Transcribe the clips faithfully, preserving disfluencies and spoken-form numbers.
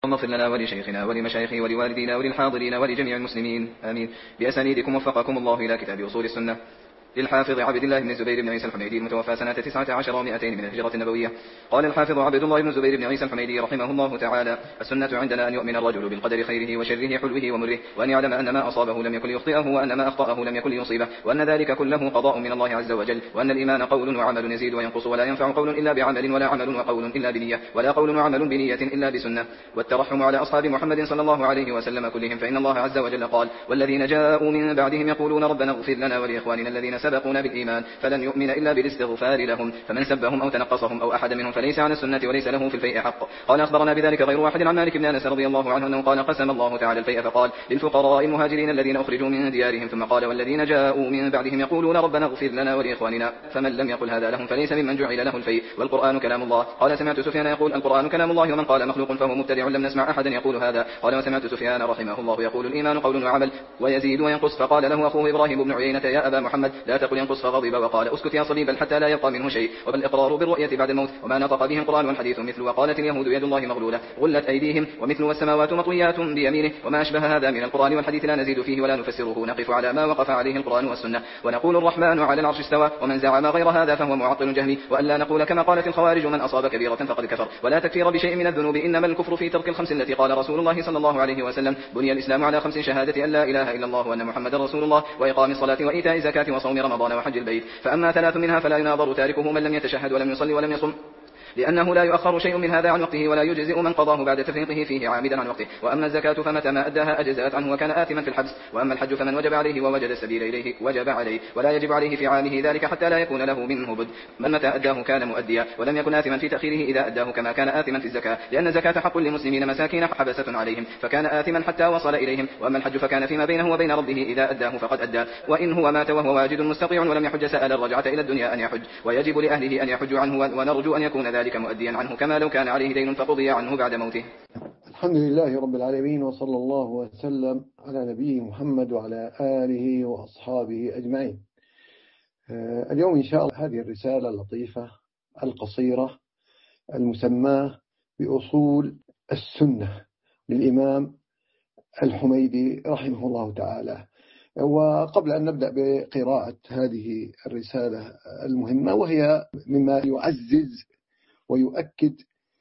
اللهم اغفر لنا ولشيخنا ولمشايخه ولوالدينا وللحاضرين ولجميع المسلمين آمين. بأسانيدكم وفقكم الله إلى كتاب أصول السنة للحافظ عبد الله بن الزبير بن عيسى الحميدي المتوفى سنة تسعة عشر ومائتين من الهجرة النبوية. قال الحافظ عبد الله بن الزبير بن عيسى الحميدي رحمه الله تعالى: السنة عندنا أن يؤمن الرجل بالقدر خيره وشره حلوه ومره، وأن يعلم أن ما أصابه لم يكن ليخطئه، وأن ما أخطأه لم يكن ليصيبه، وأن ذلك كله قضاء من الله عز وجل، وأن الإيمان قول وعمل يزيد وينقص، ولا ينفع قول إلا بعمل، ولا عمل وقول إلا بنية، ولا قول وعمل بنية إلا بسنة. والترحم على أصحاب محمد صلى الله عليه وسلم كلهم، فإن الله عز وجل قال: والذين جاءوا من بعدهم يقولون ربنا اغفر لنا ولإخواننا الذين سبقونا بالإيمان فلن يؤمن إلا بالاستغفار لهم، فمن سبهم أو تنقصهم أو أحد منهم فليس على السنة وليس له في الفيء حق. قال: أخبرنا بذلك غير واحد عن مالك بن أنس رضي الله عنه أنه قال: قسم الله تعالى الفيء فقال: للفقراء المهاجرين الذين أخرجوا من ديارهم، ثم قال: والذين جاءوا من بعدهم يقولون ربنا اغفر لنا ولإخواننا، فمن لم يقل هذا لهم فليس ممن جعل له الفيء. والقرآن كلام الله. قال: سمعت سفيان يقول: القرآن كلام الله، ومن قال مخلوق فهو مبتدع، لم نسمع أحدا يقول هذا. قال: وسمعت سفيان رحمه الله يقول: الإيمان قول وعمل ويزيد وينقص. فقال له أخوه إبراهيم بن عيينة: يا أبا محمد لا تقل ينقص، فغضب وقال: اسكت يا صليب حتى لا يبقى منه شيء. والإقرار بالرؤية بعد الموت وما نطق به القرآن والحديث مثل: وقالت اليهود يد الله مغلولة غلت أيديهم، ومثل: والسماوات مطويات بيمينه، وما أشبه هذا من القرآن والحديث لا نزيد فيه ولا نفسره، نقف على ما وقف عليه القرآن والسنة، ونقول: الرحمن على العرش استوى. ومن زعم غير هذا فهو معطل جهمي. وألا نقول كما قالت الخوارج: من أصاب كبيرة فقد كفر. ولا تكفير بشيء من الذنوب، إنما الكفر في ترك الخمس التي قال رسول الله صلى الله عليه وسلم: بني الإسلام على خمس: شهادة أن لا إله إلا الله وأن محمد رسول الله، وإقام الصلاة وإيتاء الزكاة وصوم رمضان وحج البيت. فأما ثلاث منها فلا يناظر تاركه من لم يتشهد ولم يصلي ولم يصم، لأنه لا يؤخر شيء من هذا عن وقته، ولا يجزئ من قضاه بعد تفريطه فيه عامدا عن وقته. وأما الزكاة فمتى ما أداها أجزأت عنه وكان آثما في الحبس. وأما الحج فمن وجب عليه ووجد السبيل إليه وجب عليه، ولا يجب عليه في عامه ذلك حتى لا يكون له منه بد. من متى أداه كان مؤديا، ولم يكن آثما في تأخيره إذا أداه، كما كان آثما في الزكاة، لأن الزكاة حق للمسلمين مساكين حبسة عليهم، فكان آثما حتى وصل إليهم. وأما الحج فكان فيما بينه وبين ربه، إذا أداه فقد أدى. وإن هو مات وهو واجد مستطيع ولم يحج سأل الرجعة إلى الدنيا أن يحج، ويجب لأهله أن يحجوا عنه، ونرجو أن يكون ذلك مؤديا عنه، كما لو كان عليه دين فقضي عنه بعد موته. الحمد لله رب العالمين، وصلى الله وسلم على نبيه محمد وعلى آله وأصحابه أجمعين. اليوم إن شاء الله هذه الرسالة اللطيفة القصيرة المسماة بأصول السنة للإمام الحميدي رحمه الله تعالى. وقبل أن نبدأ بقراءة هذه الرسالة المهمة، وهي مما يعزز ويؤكد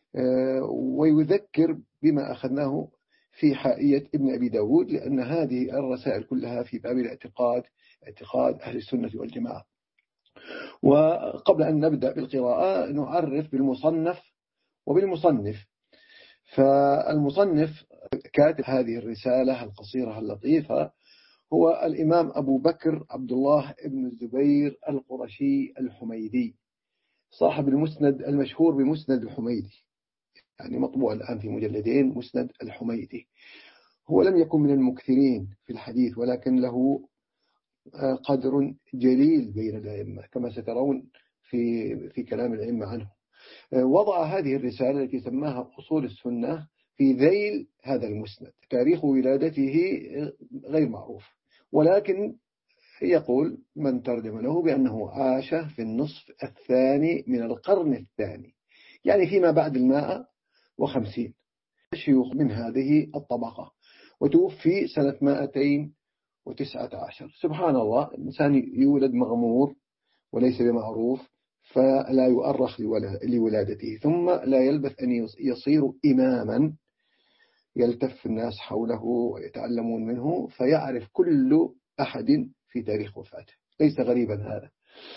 ويذكر بما أخذناه في حائية ابن أبي داود، لأن هذه الرسائل كلها في باب الاعتقاد، اعتقاد أهل السنة والجماعة. وقبل أن نبدأ بالقراءة نعرف بالمصنف وبالمصنف. فالمصنف كاتب هذه الرسالة القصيرة اللطيفة هو الإمام أبو بكر عبد الله بن الزبير القرشي الحميدي، صاحب المسند المشهور بمسند الحميدي، يعني مطبوع الآن في مجلدين، مسند الحميدي. هو لم يكن من المكثرين في الحديث، ولكن له قدر جليل بين الأئمة كما سترون في في كلام الأئمة عنه. وضع هذه الرسالة التي سماها أصول السنة في ذيل هذا المسند. تاريخ ولادته غير معروف، ولكن يقول من ترجم له بأنه عاش في النصف الثاني من القرن الثاني، يعني فيما بعد المائة وخمسين، شيوخ من هذه الطبقة، وتوفي سنة مائتين وتسعة عشر. سبحان الله، الإنسان يولد مغمور وليس بمعروف، فلا يؤرخ لولادته، ثم لا يلبث أن يصير إماما يلتف الناس حوله ويتعلمون منه، فيعرف كل أحد في تاريخ وفاته. ليس غريبا هذا.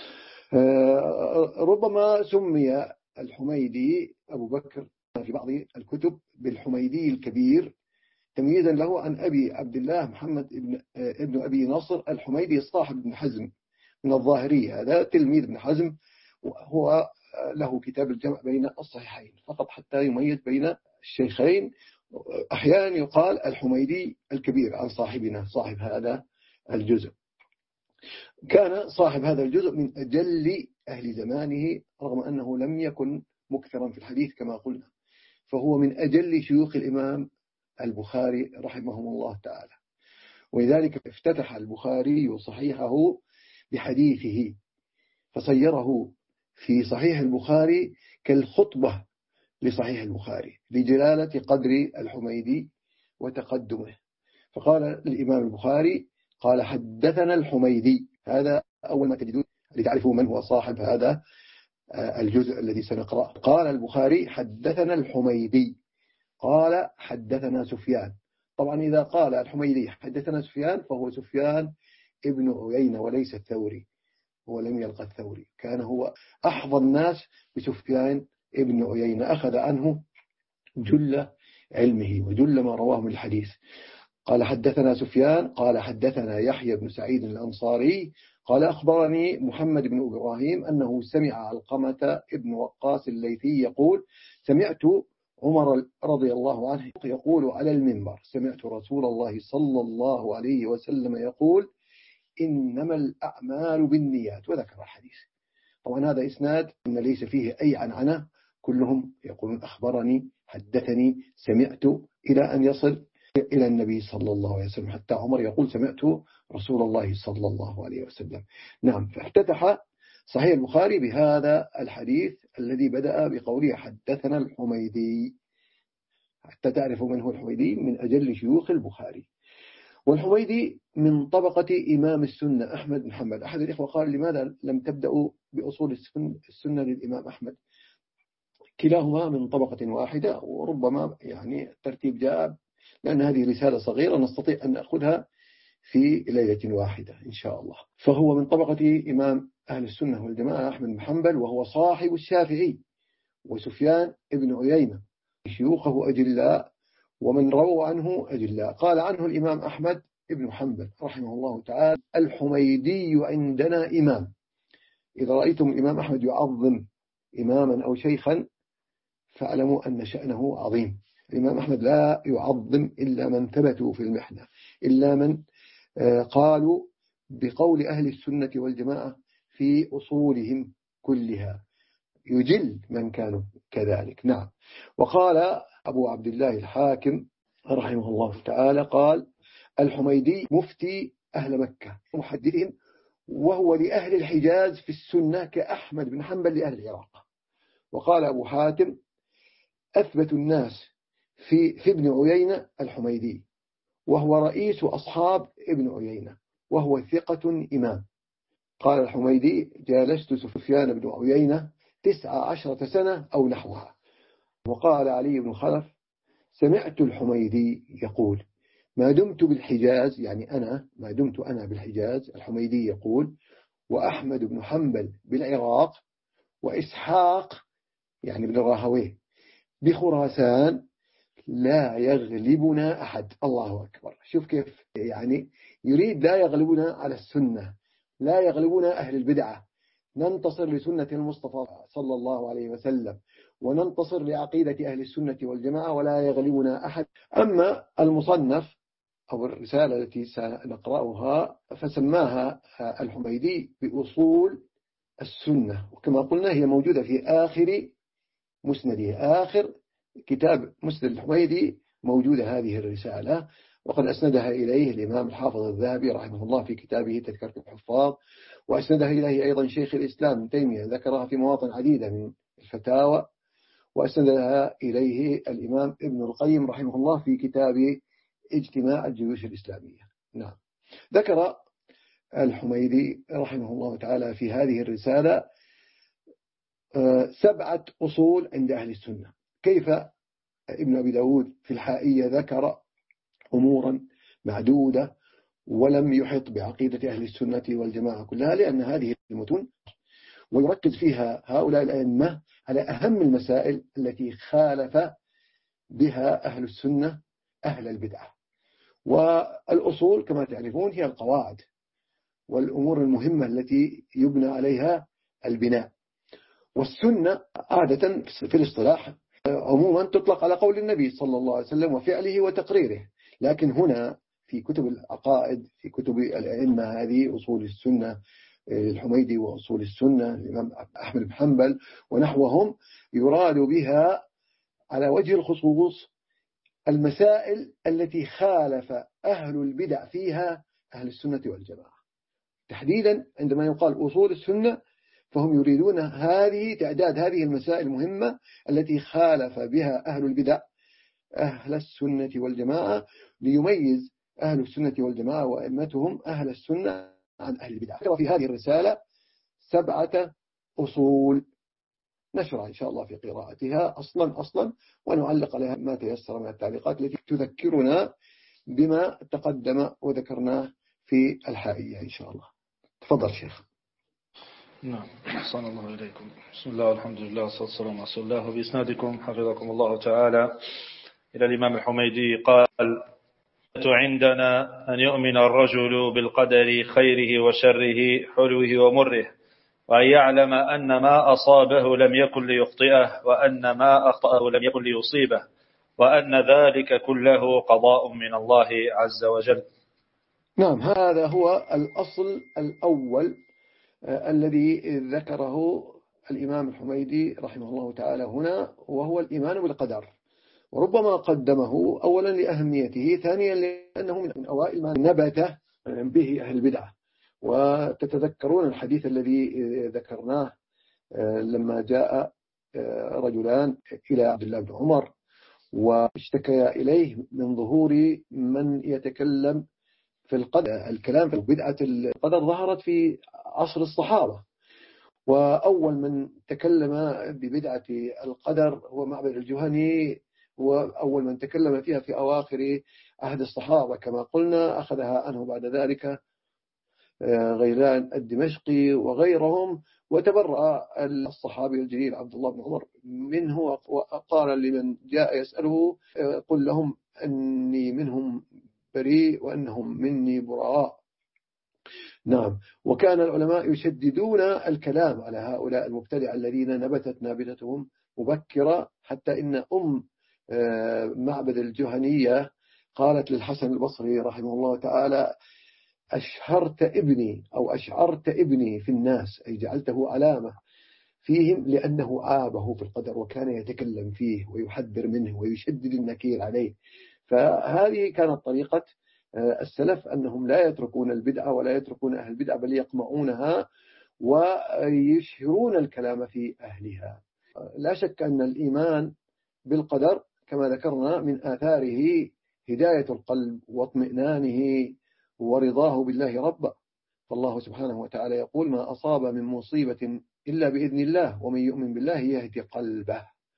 ربما سمي الحميدي أبو بكر في بعض الكتب بالحميدي الكبير، تمييزا له عن أبي عبد الله محمد ابن, ابن أبي نصر الحميدي صاحب ابن حزم من الظاهرية. هذا تلميذ ابن حزم، وهو له كتاب الجمع بين الصحيحين فقط حتى يميز بين الشيخين. أحيانا يقال الحميدي الكبير عن صاحبنا صاحب هذا الجزء. كان صاحب هذا الجزء من أجل أهل زمانه، رغم أنه لم يكن مكثرا في الحديث كما قلنا، فهو من أجل شيوخ الإمام البخاري رحمهم الله تعالى. ولذلك افتتح البخاري صحيحه بحديثه، فصيره في صحيح البخاري كالخطبة لصحيح البخاري لجلالة قدر الحميدي وتقدمه. فقال الإمام البخاري قال حدثنا الحميدي. هذا أول ما تجدون لتعرفوا من هو صاحب هذا الجزء الذي سنقرأ. قال البخاري حدثنا الحميدي قال حدثنا سفيان. طبعا إذا قال الحميدي حدثنا سفيان فهو سفيان ابن عيينة وليس الثوري، هو لم يلقى الثوري، كان هو أحظى الناس بسفيان ابن عيينة، أخذ عنه جل علمه وجل ما رواه من الحديث. قال حدثنا سفيان قال حدثنا يحيى بن سعيد الأنصاري قال أخبرني محمد بن إبراهيم أنه سمع علقمة ابن وقاص الليثي يقول سمعت عمر رضي الله عنه يقول على المنبر سمعت رسول الله صلى الله عليه وسلم يقول إنما الأعمال بالنيات، وذكر الحديث. طبعا هذا إسناد إن ليس فيه أي عنعنة، كلهم يقولون أخبرني حدثني سمعت إلى أن يصل إلى النبي صلى الله عليه وسلم، حتى عمر يقول سمعت رسول الله صلى الله عليه وسلم. نعم. فافتتح صحيح البخاري بهذا الحديث الذي بدأ بقوله حدثنا الحميدي، حتى تعرفوا من هو الحميدي، من أجل شيوخ البخاري. والحميدي من طبقة إمام السنة أحمد بن حنبل. أحد الإخوة قال لماذا لم تبدأوا بأصول السنة للإمام أحمد؟ كلاهما من طبقة واحدة، وربما يعني الترتيب جاء لأن هذه رسالة صغيرة نستطيع أن نأخذها في ليلة واحدة إن شاء الله. فهو من طبقة إمام أهل السنة والجماعة أحمد بن حنبل، وهو صاحب الشافعي وسفيان ابن عيينة، شيوخه أجلاء ومن رووا عنه أجلاء. قال عنه الإمام أحمد ابن حنبل رحمه الله تعالى الحميدي عندنا إمام. إذا رأيتم الإمام أحمد يعظم إماما أو شيخا فاعلموا أن شأنه عظيم. الإمام أحمد لا يعظم إلا من ثبتوا في المحنة، إلا من قالوا بقول أهل السنة والجماعة في أصولهم كلها، يجل من كانوا كذلك. نعم. وقال أبو عبد الله الحاكم رحمه الله تعالى قال الحميدي مفتي أهل مكة محدثهم، وهو لأهل الحجاز في السنة كأحمد بن حنبل لأهل العراق. وقال أبو حاتم أثبت الناس في, في ابن عيينة الحميدي، وهو رئيس أصحاب ابن عيينة، وهو ثقة إمام. قال الحميدي جالست سفيان بن عيينة تسع عشرة سنة أو نحوها. وقال علي بن خلف سمعت الحميدي يقول ما دمت بالحجاز، يعني أنا ما دمت أنا بالحجاز، الحميدي يقول، وأحمد بن حنبل بالعراق، وإسحاق يعني بن راهويه بخراسان، لا يغلبنا أحد. الله أكبر. شوف كيف يعني يريد لا يغلبنا على السنة، لا يغلبنا أهل البدعة، ننتصر لسنة المصطفى صلى الله عليه وسلم، وننتصر لعقيدة أهل السنة والجماعة، ولا يغلبنا أحد. أما المصنف أو الرسالة التي سنقرأها فسماها الحميدي بأصول السنة، وكما قلنا هي موجودة في آخر مسنده، آخر كتاب مسند الحميدي موجودة هذه الرسالة، وقد أسندها إليه الإمام الحافظ الذهبي رحمه الله في كتابه تذكرة الحفاظ، وأسندها إليه أيضا شيخ الإسلام ابن تيمية ذكرها في مواطن عديدة من الفتاوى، وأسندها إليه الإمام ابن القيم رحمه الله في كتاب اجتماع الجيوش الإسلامية. نعم. ذكر الحميدي رحمه الله تعالى في هذه الرسالة سبعة أصول عند أهل السنة. كيف ابن أبي داود في الحائية ذكر أمورا معدودة ولم يحط بعقيدة أهل السنة والجماعة كلها، لأن هذه المتون ويركز فيها هؤلاء الأئمة على أهم المسائل التي خالف بها أهل السنة أهل البدعة. والأصول كما تعرفون هي القواعد والأمور المهمة التي يبنى عليها البناء. والسنة عادة في الاصطلاح عموما تطلق على قول النبي صلى الله عليه وسلم وفعله وتقريره، لكن هنا في كتب العقائد في كتب الأئمة هذه أصول السنة الحميدي وأصول السنة الإمام أحمد بن حنبل ونحوهم، يراد بها على وجه الخصوص المسائل التي خالف أهل البدع فيها أهل السنة والجماعة. تحديدا عندما يقال أصول السنة فهم يريدون هذه تعداد هذه المسائل المهمة التي خالف بها أهل البدع أهل السنة والجماعة، ليميز أهل السنة والجماعة وأئمتهم أهل السنة عن أهل البدع. وفي هذه الرسالة سبعة أصول نشرح إن شاء الله في قراءتها أصلا أصلا، ونعلق عليها ما تيسر من التعليقات التي تذكرنا بما تقدم وذكرناه في الحائية إن شاء الله. تفضل شيخ. نعم، أحسن الله إليكم. بسم الله والحمد لله والصلاة والسلام على رسول الله. وبإسنادكم حفظكم الله تعالى إلى الإمام الحميدي قال: عندنا أن يؤمن الرجل بالقدر خيره وشره حلوه ومره، وأن يعلم أن ما أصابه لم يكن ليخطئه، وأن ما أخطأه لم يكن ليصيبه، وأن ذلك كله قضاء من الله عز وجل. نعم، هذا هو الأصل الأول الذي ذكره الإمام الحميدي رحمه الله تعالى هنا، وهو الإيمان بالقدر. وربما قدمه أولا لأهميته، ثانيا لأنه من أوائل ما نبت به أهل البدعة. وتتذكرون الحديث الذي ذكرناه لما جاء رجلان إلى عبد الله بن عمر واشتكيا إليه من ظهور من يتكلم في القدر. الكلام في بدعة القدر ظهرت في عصر الصحابة، وأول من تكلم ببدعة القدر هو معبد الجهني، وأول من تكلم فيها في أواخر عهد الصحابة كما قلنا. أخذها عنه بعد ذلك غيلان الدمشقي وغيرهم، وتبرأ الصحابي الجليل عبد الله بن عمر منه، وقال لمن جاء يسأله: قل لهم أني منهم بريء وأنهم مني براء. نعم، وكان العلماء يشددون الكلام على هؤلاء المبتدع الذين نبتت نابتتهم مبكرة، حتى إن أم معبد الجهنية قالت للحسن البصري رحمه الله تعالى: أشهرت ابني أو أشعرت ابني في الناس، أي جعلته علامة فيهم، لأنه عابه في القدر وكان يتكلم فيه ويحذر منه ويشدد النكير عليه. فهذه كانت طريقة السلف، أنهم لا يتركون البدعة ولا يتركون أهل البدعة، بل يقمعونها ويشهرون الكلام في أهلها. لا شك أن الإيمان بالقدر كما ذكرنا من آثاره هداية القلب واطمئنانه ورضاه بالله ربا. فالله سبحانه وتعالى يقول: ما أصاب من مصيبة إلا بإذن الله ومن يؤمن بالله يهدي قلبه.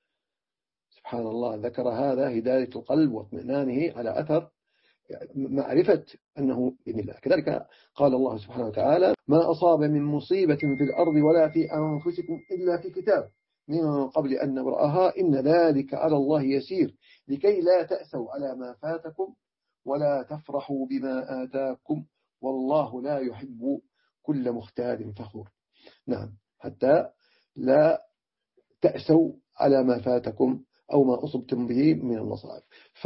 سبحان الله، ذكر هذا هداية القلب واطمئنانه على أثر معرفة أنه بإذن الله. كذلك قال الله سبحانه وتعالى: ما أصاب من مصيبة في الأرض ولا في أنفسكم إلا في كتاب من قبل أن نبرأها إن ذلك على الله يسير لكي لا تأسوا على ما فاتكم ولا تفرحوا بما آتاكم والله لا يحب كل مختال فخور. نعم، حتى لا تأسوا على ما فاتكم أو ما أصبتم به من المصائب.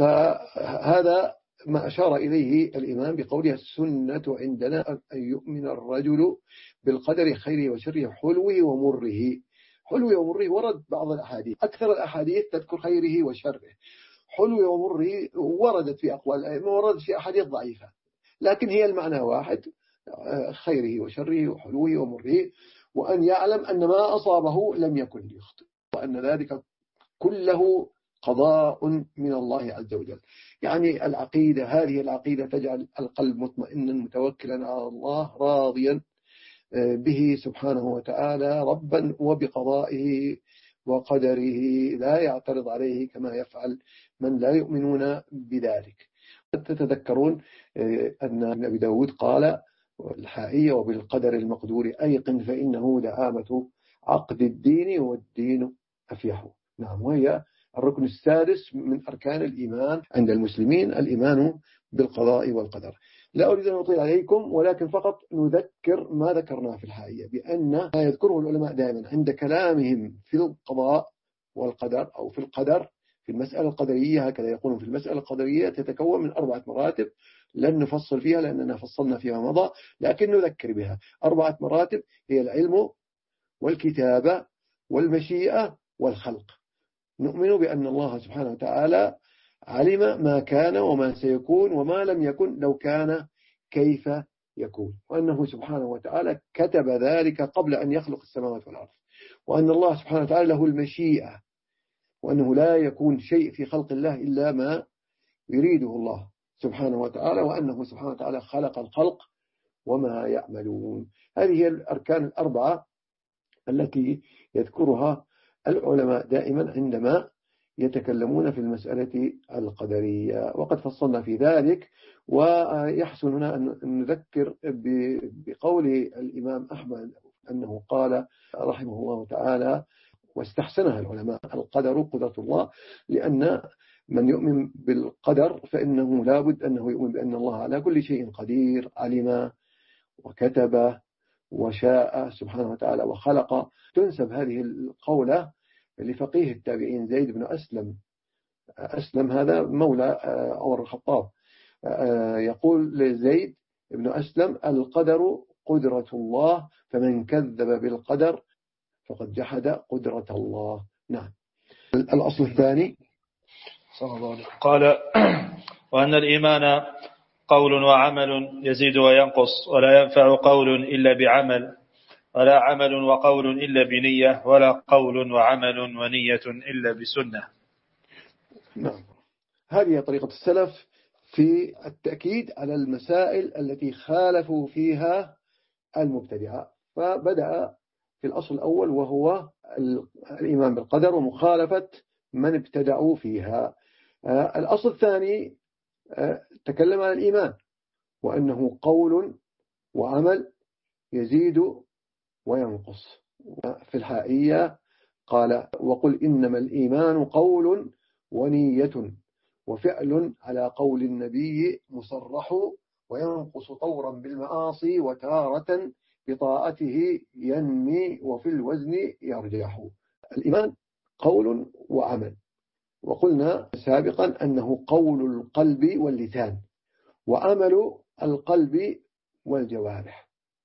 فهذا ما أشار إليه الإمام بقوله: السنة عندنا أن يؤمن الرجل بالقدر خيره وشره حلوه ومره. حلوه ومره ورد بعض الأحاديث، أكثر الأحاديث تذكر خيره وشره. حلوه ومره وردت في أقوال الأئمة، وردت في أحاديث ضعيفة، لكن هي المعنى واحد: خيره وشره وحلوه ومره. وأن يعلم أن ما أصابه لم يكن ليخطئ، وأن ذلك كله قضاء من الله عز وجل. يعني العقيدة، هذه العقيدة تجعل القلب مطمئنا متوكلا على الله راضيا به سبحانه وتعالى ربا، وبقضائه وقدره لا يعترض عليه كما يفعل من لا يؤمنون بذلك. تتذكرون أن ابن أبي داود قال الحائية: وبالقدر المقدور أيقن فإنه دعامة عقد الدين والدين أفيح. نعم، وهي الركن السادس من أركان الإيمان عند المسلمين، الإيمان بالقضاء والقدر. لا أريد أن أطيل عليكم، ولكن فقط نذكر ما ذكرناه في الحائية، بأن ما يذكره العلماء دائما عند كلامهم في القضاء والقدر أو في القدر في المسألة القدرية، هكذا يقولون في المسألة القدرية تتكون من أربعة مراتب، لن نفصل فيها لأننا فصلنا فيما مضى، لكن نذكر بها. أربعة مراتب هي العلم والكتابة والمشيئة والخلق. نؤمن بأن الله سبحانه وتعالى علم ما كان وما سيكون وما لم يكن لو كان كيف يكون، وأنه سبحانه وتعالى كتب ذلك قبل أن يخلق السماوات والأرض، وأن الله سبحانه وتعالى له المشيئة، وأنه لا يكون شيء في خلق الله إلا ما يريده الله سبحانه وتعالى، وأنه سبحانه وتعالى خلق الخلق وما يعملون. هذه هي الأركان الأربعة التي يذكرها العلماء دائما عندما يتكلمون في المسألة القدرية، وقد فصلنا في ذلك. ويحسن هنا أن نذكر بقول الإمام أحمد أنه قال رحمه الله تعالى، واستحسنها العلماء: القدر قدرة الله، لأن من يؤمن بالقدر فإنه لابد أنه يؤمن بأن الله على كل شيء قدير، علم وكتب وشاء سبحانه وتعالى وخلق. تنسب هذه القولة لفقيه التابعين زيد بن أسلم. أسلم هذا مولى عمر الخطاب، يقول لزيد بن أسلم: القدر قدرة الله، فمن كذب بالقدر فقد جحد قدرة الله. نعم. الأصل الثاني صلى الله عليه قال: وأن الإيمان قول وعمل يزيد وينقص، ولا ينفع قول إلا بعمل، ولا عمل وقول إلا بنية، ولا قول وعمل ونية إلا بسنة. نعم. هذه طريقة السلف في التأكيد على المسائل التي خالفوا فيها المبتدعة. فبدأ في الأصل الأول وهو الإيمان بالقدر ومخالفة من ابتدعوا فيها. الأصل الثاني تكلم عن الإيمان وأنه قول وعمل يزيد وينقص. في الحائية قال: وقل إنما الإيمان قول ونية وفعل على قول النبي مصرح، وينقص طورا بالمعاصي وتارة بطاعته ينمي وفي الوزن يرجح. الإيمان قول وعمل، وقلنا سابقا أنه قول القلب واللسان وعمل القلب والجوارح.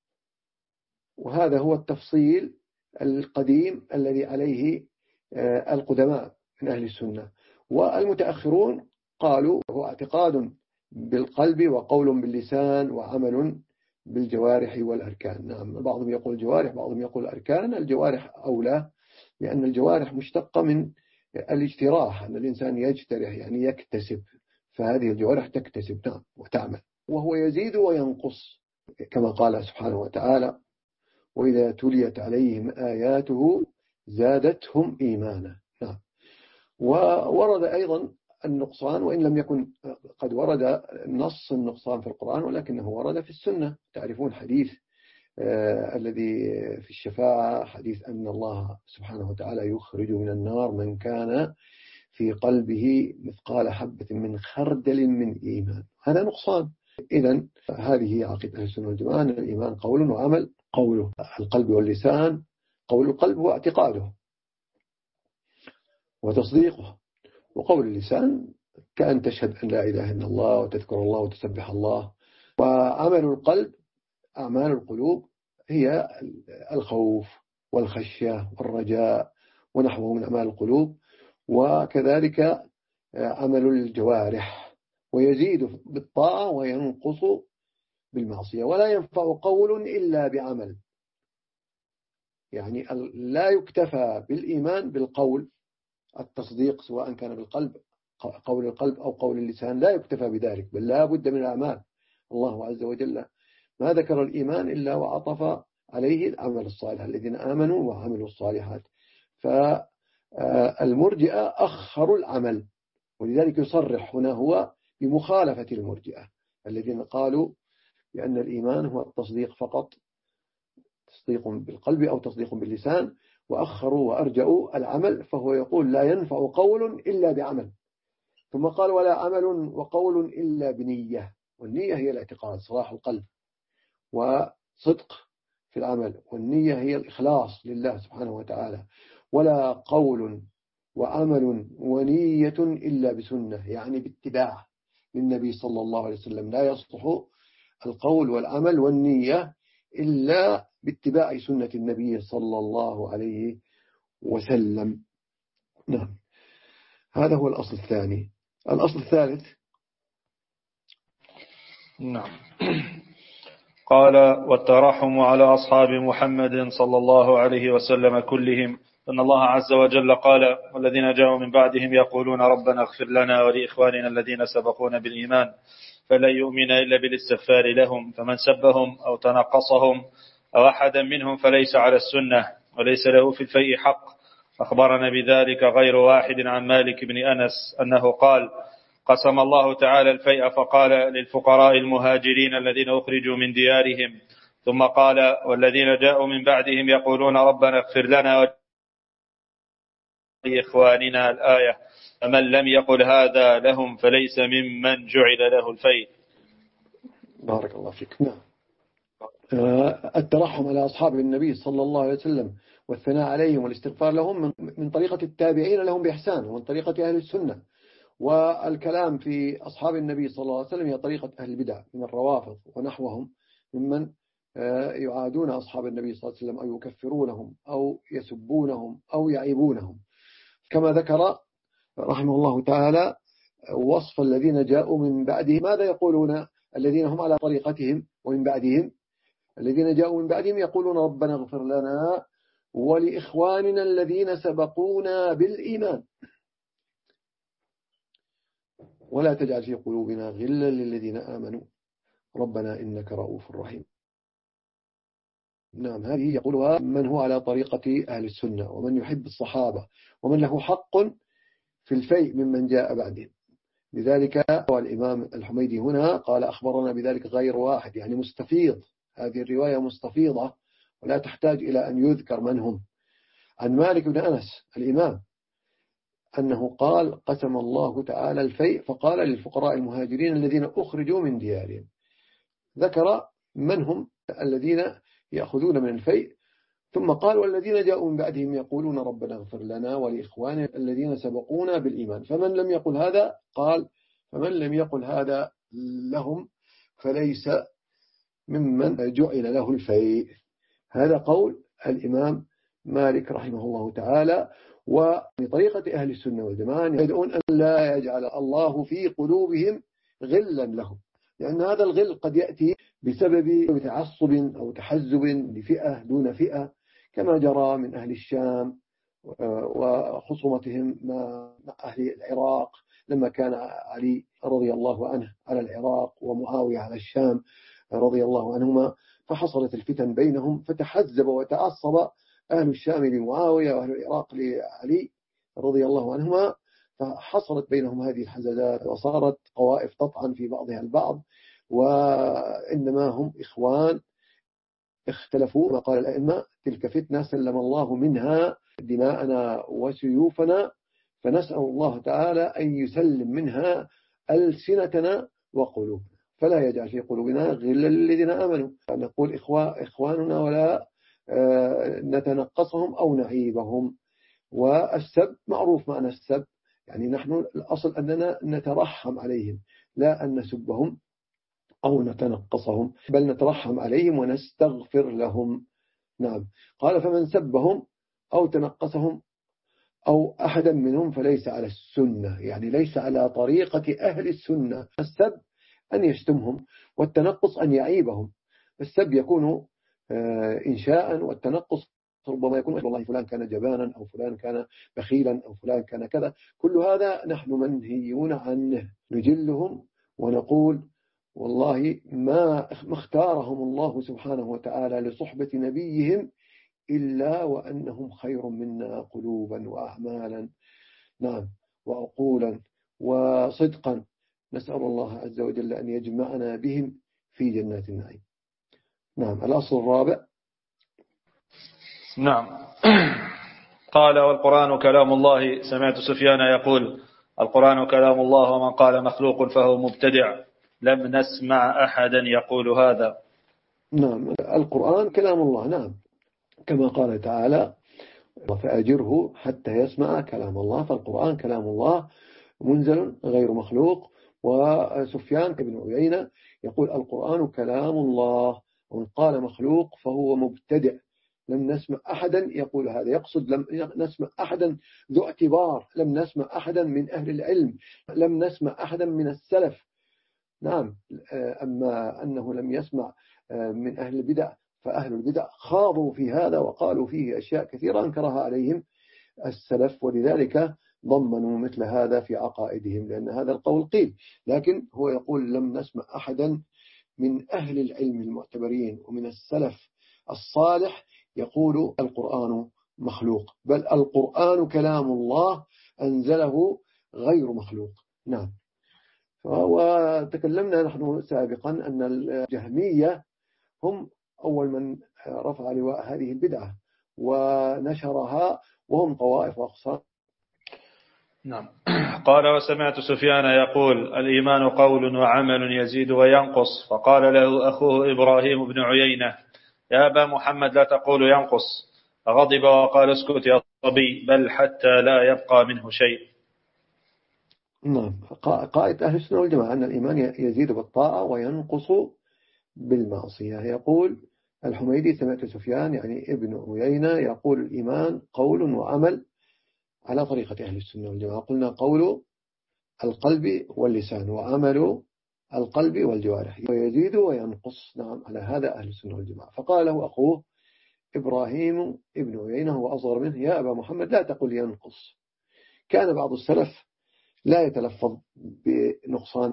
وهذا هو التفصيل القديم الذي عليه القدماء من أهل السنة. والمتأخرون قالوا هو اعتقاد بالقلب وقول باللسان وعمل بالجوارح والأركان. نعم، بعضهم يقول الجوارح، بعضهم يقول الأركان. الجوارح أولى، لأن الجوارح مشتقة من الاجتراح، أن الإنسان يجترح يعني يكتسب، فهذه الجوارح تكتسب نعم وتعمل. وهو يزيد وينقص كما قال سبحانه وتعالى: وإذا تليت عليهم آياته زادتهم إيمانا. نعم. وورد أيضا النقصان، وإن لم يكن قد ورد نص النقصان في القرآن ولكنه ورد في السنة. تعرفون حديث آه الذي في الشفاعة، حديث أن الله سبحانه وتعالى يخرج من النار من كان في قلبه مثقال حبة من خردل من إيمان. هذا نقصان. إذن هذه عقيدة السنة والجماعة، أن الإيمان قول وعمل. قول القلب واللسان، قول القلب هو اعتقاده وتصديقه، وقول اللسان كأن تشهد أن لا إله إلا الله وتذكر الله وتسبح الله. وعمل القلب، أعمال القلوب، هي الخوف والخشية والرجاء ونحوه من أعمال القلوب. وكذلك عمل الجوارح، ويزيد بالطاعة وينقص بالمعصية. ولا ينفع قول إلا بعمل، يعني لا يكتفى بالإيمان بالقول التصديق سواء كان بالقلب قول القلب أو قول اللسان، لا يكتفى بذلك، بل لا بد من الأعمال. الله عز وجل ما ذكر الإيمان إلا وعطف عليه العمل الصالح، الذين آمنوا وعملوا الصالحات. فالمرجئة أخروا العمل، ولذلك يصرح هنا هو بمخالفة المرجئة الذين قالوا بأن الإيمان هو التصديق فقط، تصديق بالقلب أو تصديق باللسان، وأخروا وأرجعوا العمل. فهو يقول لا ينفع قول إلا بعمل. ثم قال: ولا عمل وقول إلا بنية. والنية هي الاعتقاد، صلاح القلب وصدق في العمل، والنية هي الإخلاص لله سبحانه وتعالى. ولا قول وعمل ونية إلا بسنة، يعني باتباع للنبي صلى الله عليه وسلم. لا يصلح القول والعمل والنية إلا باتباع سنة النبي صلى الله عليه وسلم. نعم، هذا هو الأصل الثاني. الأصل الثالث. نعم. قال: والترحم على أصحاب محمد صلى الله عليه وسلم كلهم، أن الله عز وجل قال: والذين جاءوا من بعدهم يقولون ربنا اغفر لنا ولإخواننا الذين سبقونا بالإيمان، فلن يؤمن إلا بالاستغفار لهم، فمن سبهم أو تنقصهم أو أحدا منهم فليس على السنة وليس له في الفيء حق. أخبرنا بذلك غير واحد عن مالك بن أنس أنه قال: قسم الله تعالى الفيء فقال: للفقراء المهاجرين الذين أخرجوا من ديارهم، ثم قال: والذين جاءوا من بعدهم يقولون ربنا اغفر لنا ولإخواننا الآية، فمن لم يقل هذا لهم فليس ممن جعل له الفيء. بارك الله فيك. نعم. الترحم على أصحاب النبي صلى الله عليه وسلم والثناء عليهم والاستغفار لهم من طريقة التابعين لهم بإحسان ومن طريقة أهل السنة. والكلام في أصحاب النبي صلى الله عليه وسلم هي طريقة أهل البدع من الروافض ونحوهم ممن يعادون أصحاب النبي صلى الله عليه وسلم أو يكفرونهم أو يسبونهم أو يعيبونهم، كما ذكر رحمه الله تعالى وصف الذين جاءوا من بعدهم. ماذا يقولون الذين هم على طريقتهم ومن بعدهم؟ الذين جاءوا من بعدهم يقولون ربنا اغفر لنا ولإخواننا الذين سبقونا بالإيمان ولا تجعل في قلوبنا غلا للذين آمنوا ربنا إنك رؤوف رحيم. نعم، هذه يقولها من هو على طريقة أهل السنة ومن يحب الصحابة ومن له حق في الفيء ممن جاء بعدهم. لذلك الإمام الحميدي هنا قال: أخبرنا بذلك غير واحد، يعني مستفيض، هذه الرواية مستفيضة ولا تحتاج إلى أن يذكر من هم. عن مالك بن أنس الإمام أنه قال: قسم الله تعالى الفيء فقال: للفقراء المهاجرين الذين أخرجوا من ديارهم. ذكر من هم الذين يأخذون من الفيء، ثم قال: والذين جاءوا من بعدهم يقولون ربنا اغفر لنا ولإخواننا الذين سبقونا بالإيمان، فمن لم يقل هذا قال فمن لم يقل هذا لهم فليس ممن جعل له الفيء. هذا قول الإمام مالك رحمه الله تعالى. وبطريقة أهل السنة والجماعة يدعون أن لا يجعل الله في قلوبهم غلا لهم، لأن هذا الغل قد يأتي بسبب تعصب أو تحزب لفئة دون فئة، كما جرى من أهل الشام وخصومتهم مع أهل العراق لما كان علي رضي الله عنه على العراق ومعاوية على الشام رضي الله عنهما، فحصلت الفتن بينهم فتحزب وتعصب أهل الشام لمعاوية وأهل العراق لعلي رضي الله عنهما، فحصلت بينهم هذه الحزازات وصارت قوائف تطعن في بعضها البعض، وإنما هم إخوان اختلفوا. ما قال الأئمة: تلك فتنة سلم الله منها دماءنا وسيوفنا، فنسأل الله تعالى أن يسلم منها ألسنتنا وقلوبنا، فلا يجعل في قلوبنا غلا للذين آمنوا. نقول إخواننا ولا نتنقصهم أو نعيبهم. والسب معروف معنى السب، يعني نحن الأصل أننا نترحم عليهم لا أن نسبهم أو نتنقصهم، بل نترحم عليهم ونستغفر لهم. نعم. قال: فمن سبهم أو تنقصهم أو أحدا منهم فليس على السنة، يعني ليس على طريقة أهل السنة. السب أن يشتمهم والتنقص أن يعيبهم. السب يكون إنشاء، والتنقص ربما يكون والله فلان كان جبانا أو فلان كان بخيلا أو فلان كان كذا. كل هذا نحن منهيون عنه، نجلهم ونقول والله ما اختارهم الله سبحانه وتعالى لصحبة نبيهم إلا وأنهم خير منا قلوبا وأعمالا، نعم، وعقولا وصدقا. نسأل الله عز وجل أن يجمعنا بهم في جنات النعيم. نعم. الأصل الرابع. نعم. قال: والقرآن كلام الله. سمعت سفيان يقول: القرآن كلام الله، ومن قال مخلوق فهو مبتدع. لم نسمع أحدا يقول هذا. نعم، القرآن كلام الله، نعم، كما قال تعالى: فأجره حتى يسمع كلام الله. فالقرآن كلام الله منزل غير مخلوق. وسفيان بن عيينة يقول: القرآن كلام الله، ومن قال مخلوق فهو مبتدع. لم نسمع أحدا يقول هذا، يقصد لم نسمع أحدا ذو اعتبار، لم نسمع أحدا من أهل العلم، لم نسمع أحدا من السلف نعم. أما أنه لم يسمع من أهل البدع، فأهل البدع خاضوا في هذا وقالوا فيه أشياء كثيرة أنكرها عليهم السلف، ولذلك ضمنوا مثل هذا في عقائدهم، لأن هذا القول قيل. لكن هو يقول لم نسمع أحدا من أهل العلم المعتبرين ومن السلف الصالح يقول القرآن مخلوق، بل القرآن كلام الله أنزله غير مخلوق. نعم. وتكلمنا نحن سابقا أن الجهمية هم أول من رفع لواء هذه البدعة ونشرها، وهم طوائف وأقسام. نعم. قال وسمعت سفيان يقول الإيمان قول وعمل يزيد وينقص، فقال له أخوه إبراهيم بن عيينة يا أبا محمد لا تقول ينقص، فغضب وقال اسكت يا صبي، بل حتى لا يبقى منه شيء. نعم. قائد أهل السنة والجماعة أن الإيمان يزيد بالطاعة وينقص بالمعصية. يقول الحميدي سمعت سفيان يعني ابن عيينة يقول الإيمان قول وعمل على طريقة أهل السنة والجماعة. قلنا قول القلب واللسان وعمل القلب والجوارح، ويزيد وينقص. نعم، على هذا أهل السنة والجماعة. فقال له أخوه إبراهيم ابن عيينة وأصغر منه يا أبا محمد لا تقل ينقص. كان بعض السلف لا يتلفظ بنقصان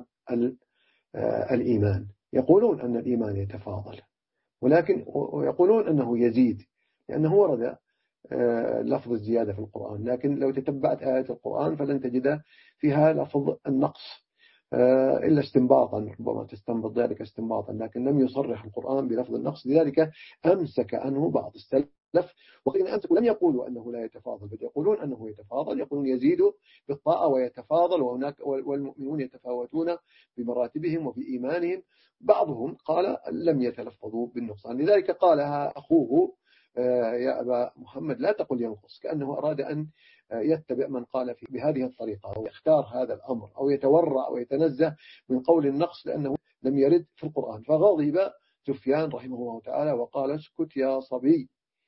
الإيمان، يقولون أن الإيمان يتفاضل، ولكن ويقولون أنه يزيد لأنه ورد لفظ الزيادة في القرآن، لكن لو تتبعت آيات القرآن فلن تجد فيها لفظ النقص إلا استنباطا، ربما تستنبط ذلك استنباطا، لكن لم يصرح القرآن بلفظ النقص، لذلك أمسك عنه بعض السلف. وقيل أمسكوا لم يقولوا أنه لا يتفاضل، بل يقولون أنه يتفاضل، يقولون يزيد بالطاعة ويتفاضل، وهناك والمؤمنون يتفاوتون بمراتبهم وبإيمانهم. بعضهم قال لم يتلفظوا بالنقصان، لذلك قالها أخوه يا أبا محمد لا تقل ينقص، كأنه أراد أن يتبع من قال بهذه الطريقة أو يختار هذا الأمر أو يتورع ويتنزه من قول النقص لأنه لم يرد في القرآن. فغضب سفيان رحمه الله تعالى وقال اسكت يا صبي،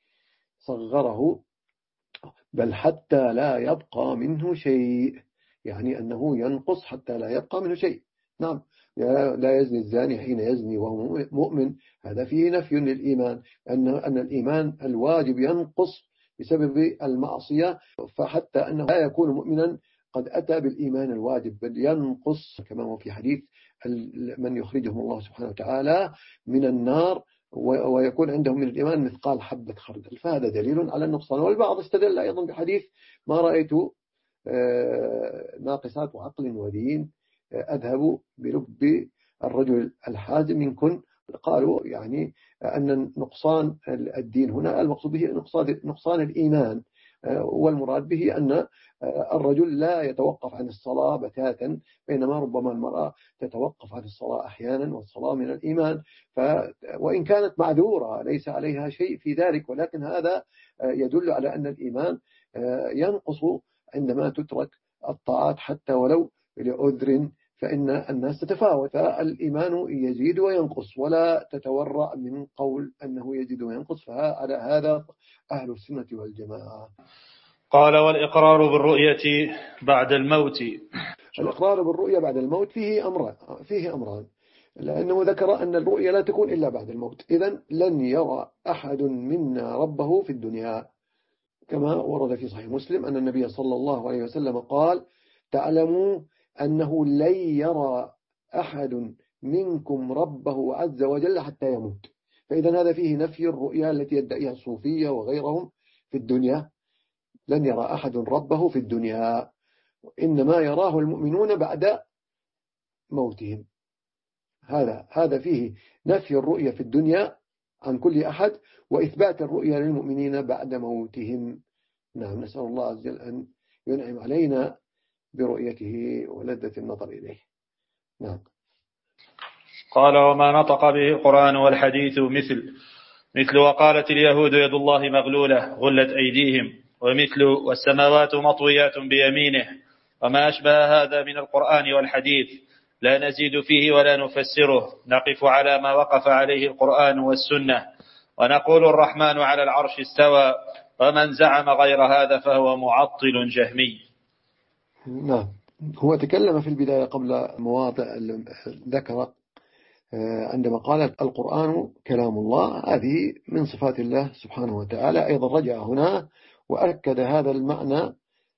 صغره، بل حتى لا يبقى منه شيء، يعني أنه ينقص حتى لا يبقى منه شيء. نعم، لا يزني الزاني حين يزني وهو مؤمن، هذا فيه نفي للإيمان، أن أن الإيمان الواجب ينقص بسبب المعصية، فحتى أنه لا يكون مؤمنا قد أتى بالإيمان الواجب، بل ينقص كما هو في حديث من يخرجهم الله سبحانه وتعالى من النار ويكون عندهم من الإيمان مثقال حبة خردل، فهذا دليل على النقصان. والبعض استدل أيضا بحديث ما رأيت ناقصات عقل ودين أذهب بلب الرجل الحازم منكن. قالوا يعني أن نقصان الدين هنا المقصود به نقصان, نقصان الإيمان، والمراد به أن الرجل لا يتوقف عن الصلاة بتاتا، بينما ربما المرأة تتوقف عن الصلاة أحيانا، والصلاة من الإيمان، ف وإن كانت معذورة ليس عليها شيء في ذلك، ولكن هذا يدل على أن الإيمان ينقص عندما تترك الطاعات حتى ولو لعذر، فإن الناس تتفاوت، فالإيمان يزيد وينقص، ولا تتورع من قول أنه يزيد وينقص، فعلى هذا أهل السنة والجماعة. قال والإقرار بالرؤية بعد الموت. الإقرار بالرؤية بعد الموت فيه أمران فيه أمران لأنه ذكر أن الرؤية لا تكون إلا بعد الموت، إذن لن يرى أحد منا ربه في الدنيا، كما ورد في صحيح مسلم أن النبي صلى الله عليه وسلم قال تعلموا أنه لن يرى أحد منكم ربه عز وجل حتى يموت. فإذا هذا فيه نفي الرؤيا التي يدعيها الصوفية وغيرهم في الدنيا، لن يرى أحد ربه في الدنيا، إنما يراه المؤمنون بعد موتهم. هذا هذا فيه نفي الرؤيا في الدنيا عن كل أحد، وإثبات الرؤيا للمؤمنين بعد موتهم. نعم، نسأل الله عز وجل أن ينعم علينا برؤيته ولذة النظر إليه. نعم. قال وما نطق به القرآن والحديث مثل مثل وقالت اليهود يد الله مغلولة غلت أيديهم، ومثل والسماوات مطويات بيمينه، وما أشبه هذا من القرآن والحديث لا نزيد فيه ولا نفسره، نقف على ما وقف عليه القرآن والسنة، ونقول الرحمن على العرش استوى، ومن زعم غير هذا فهو معطل جهمي. نعم. هو تكلم في البداية قبل مواضع ذكر عندما قال القرآن كلام الله، هذه من صفات الله سبحانه وتعالى. أيضا رجع هنا وأكد هذا المعنى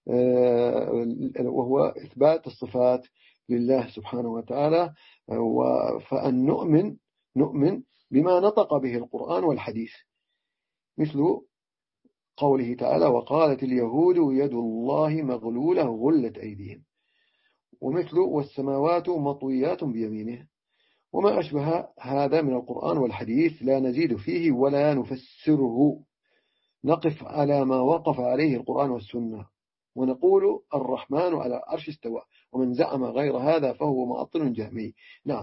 وهو إثبات الصفات لله سبحانه وتعالى، فأن نؤمن نؤمن بما نطق به القرآن والحديث، مثل قوله تعالى وقالت اليهود يد الله مغلولة غلت أيديهم، ومثل والسماوات مطويات بيمينه، وما أشبه هذا من القرآن والحديث لا نزيد فيه ولا نفسره، نقف على ما وقف عليه القرآن والسنة ونقول الرحمن على العرش استوى، ومن زعم غير هذا فهو معطل جهمي. نعم،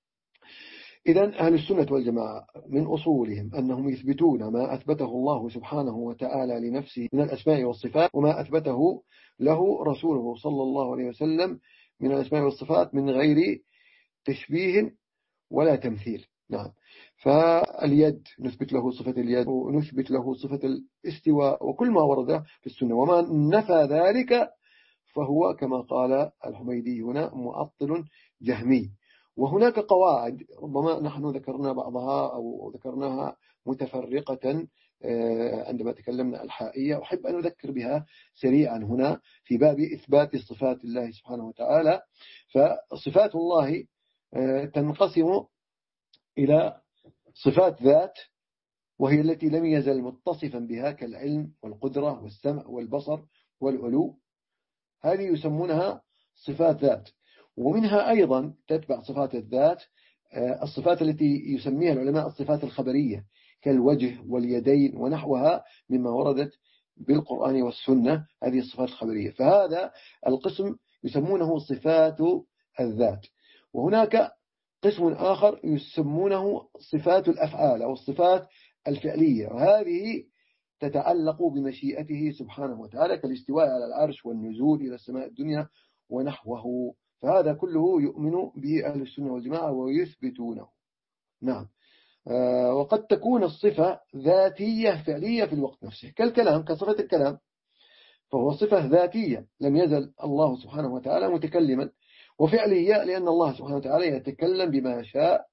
إذن أهل السنة والجماعة من أصولهم أنهم يثبتون ما أثبته الله سبحانه وتعالى لنفسه من الأسماء والصفات، وما أثبته له رسوله صلى الله عليه وسلم من الأسماء والصفات من غير تشبيه ولا تمثيل. نعم، فاليد نثبت له صفة اليد، ونثبت له صفة الاستواء، وكل ما ورد في السنة، وما نفى ذلك فهو كما قال الحميدي هنا معطل جهمي. وهناك قواعد ربما نحن ذكرنا بعضها أو ذكرناها متفرقة عندما تكلمنا الحائية، أحب أن أذكر بها سريعا هنا في باب إثبات صفات الله سبحانه وتعالى. فصفات الله تنقسم إلى صفات ذات، وهي التي لم يزل متصفا بها كالعلم والقدرة والسمع والبصر والعلو، هذه يسمونها صفات ذات. ومنها أيضا تتبع صفات الذات الصفات التي يسميها العلماء الصفات الخبرية كالوجه واليدين ونحوها مما وردت بالقرآن والسنة، هذه الصفات الخبرية، فهذا القسم يسمونه صفات الذات. وهناك قسم آخر يسمونه صفات الأفعال أو الصفات الفعلية، وهذه تتعلق بمشيئته سبحانه وتعالى كالاستواء على العرش والنزول إلى السماء الدنيا ونحوه، فهذا كله يؤمن به أهل السنة والجماعة ويثبتونه. نعم، آه وقد تكون الصفة ذاتية فعلية في الوقت نفسه كالكلام، كصفة الكلام، فهو صفة ذاتية لم يزل الله سبحانه وتعالى متكلما، وفعلية لأن الله سبحانه وتعالى يتكلم بما شاء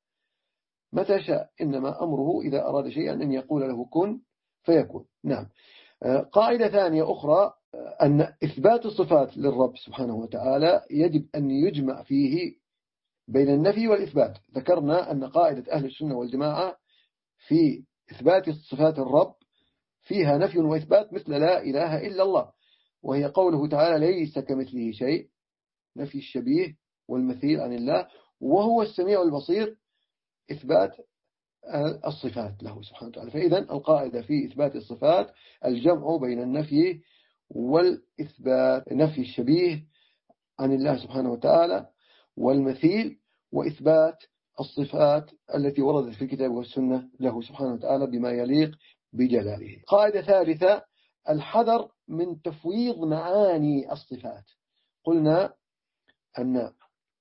متى شاء، إنما أمره إذا أراد شيئا أن يقول له كن فيكون. نعم، قاعدة ثانية أخرى أن إثبات الصفات للرب سبحانه وتعالى يجب أن يجمع فيه بين النفي والإثبات. ذكرنا أن قاعدة أهل السنة والجماعة في إثبات صفات الرب فيها نفي وإثبات مثل لا إله إلا الله، وهي قوله تعالى ليس كمثله شيء، نفي الشبيه والمثيل عن الله، وهو السميع البصير، إثبات الصفات له سبحانه وتعالى. فإذا القاعدة في إثبات الصفات الجمع بين النفي والإثبات، نفي الشبيه عن الله سبحانه وتعالى والمثيل، وإثبات الصفات التي وردت في الكتاب والسنة له سبحانه وتعالى بما يليق بجلاله. قاعدة ثالثة الحذر من تفويض معاني الصفات. قلنا أن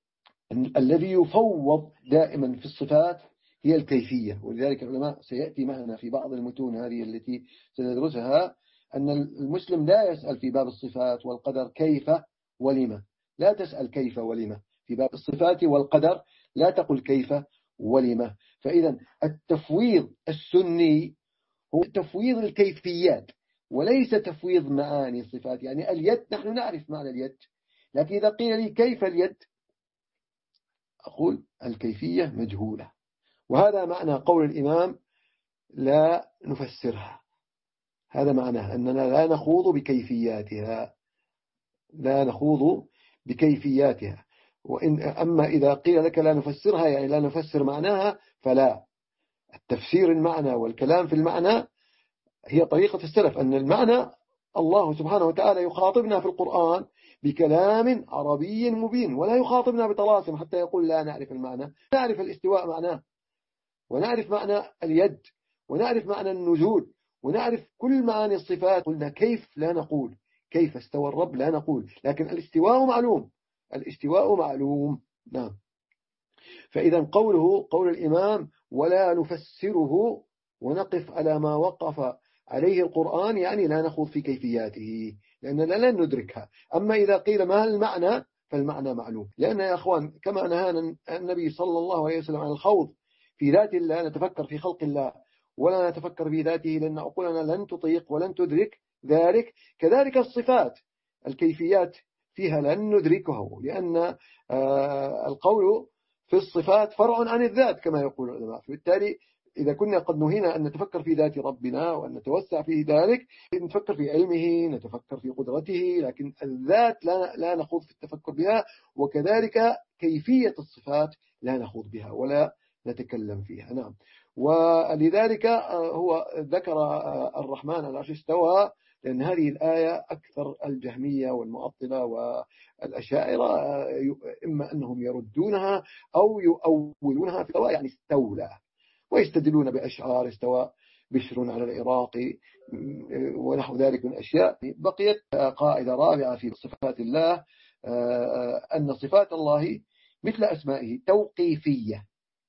الذي يفوض دائما في الصفات هي الكيفية، ولذلك العلماء سيأتي معنا في بعض المتون هذه التي سندرسها أن المسلم لا يسأل في باب الصفات والقدر كيف ولما، لا تسأل كيف ولما في باب الصفات والقدر، لا تقل كيف ولما. فإذا التفويض السني هو تفويض الكيفيات وليس تفويض معاني الصفات. يعني اليد نحن نعرف معنى اليد، لكن إذا قيل لي كيف اليد أقول الكيفية مجهولة، وهذا معنى قول الإمام لا نفسرها. هذا معناه أننا لا نخوض بكيفياتها، لا نخوض بكيفياتها. وإن أما إذا قيل لك لا نفسرها يعني لا نفسر معناها، فلا، التفسير المعنى والكلام في المعنى هي طريقة السلف، أن المعنى الله سبحانه وتعالى يخاطبنا في القرآن بكلام عربي مبين، ولا يخاطبنا بطلاسم حتى يقول لا نعرف المعنى. نعرف الاستواء معناه، ونعرف معنى اليد، ونعرف معنى النزول، ونعرف كل معاني الصفات. قلنا كيف لا نقول، كيف استوى الرب لا نقول، لكن الاستواء معلوم، الاستواء معلوم. نعم، فإذا قوله قول الإمام ولا نفسره ونقف على ما وقف عليه القرآن يعني لا نخوض في كيفياته لأننا لن ندركها. أما إذا قيل ما المعنى فالمعنى معلوم. لأن يا أخوان كما نهانا النبي صلى الله عليه وسلم عن الخوض في ذات الله، نتفكر في خلق الله ولا نتفكر في ذاته لأن عقولنا لن تطيق ولن تدرك ذلك، كذلك الصفات الكيفيات فيها لن ندركها، لأن القول في الصفات فرع عن الذات كما يقول العلماء. فبالتالي إذا كنا قد نهينا أن نتفكر في ذات ربنا وأن نتوسع في ذلك، نتفكر في علمه، نتفكر في قدرته، لكن الذات لا, لا نخوض في التفكر بها، وكذلك كيفية الصفات لا نخوض بها ولا نتكلم فيها. نعم. ولذلك هو ذكر الرحمن على العرش استوى، لأن هذه الآية أكثر الجهمية والمعطلة والأشاعرة إما أنهم يردونها أو يؤولونها في استوى يعني استولى، ويستدلون بأشعار استوى بشر على العراق ونحو ذلك من أشياء. بقيت قاعدة رابعة في صفات الله، أن صفات الله مثل أسمائه توقيفية.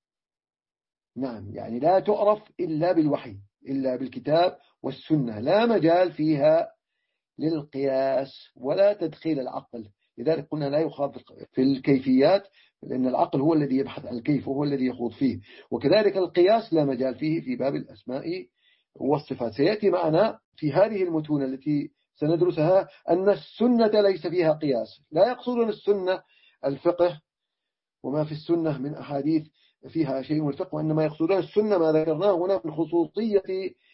نعم، يعني لا تعرف إلا بالوحي، إلا بالكتاب والسنة، لا مجال فيها للقياس ولا تدخيل العقل. لذلك قلنا لا يخاض في الكيفيات، لأن العقل هو الذي يبحث عن الكيف وهو الذي يخوض فيه، وكذلك القياس لا مجال فيه في باب الأسماء والصفات. سيأتي معنا في هذه المتون التي سندرسها أن السنة ليس فيها قياس، لا يقصدون السنة الفقه وما في السنة من أحاديث فيها شيء من الفقه، وإنما يقصدون السنة ما ذكرناه هنا من خصوصية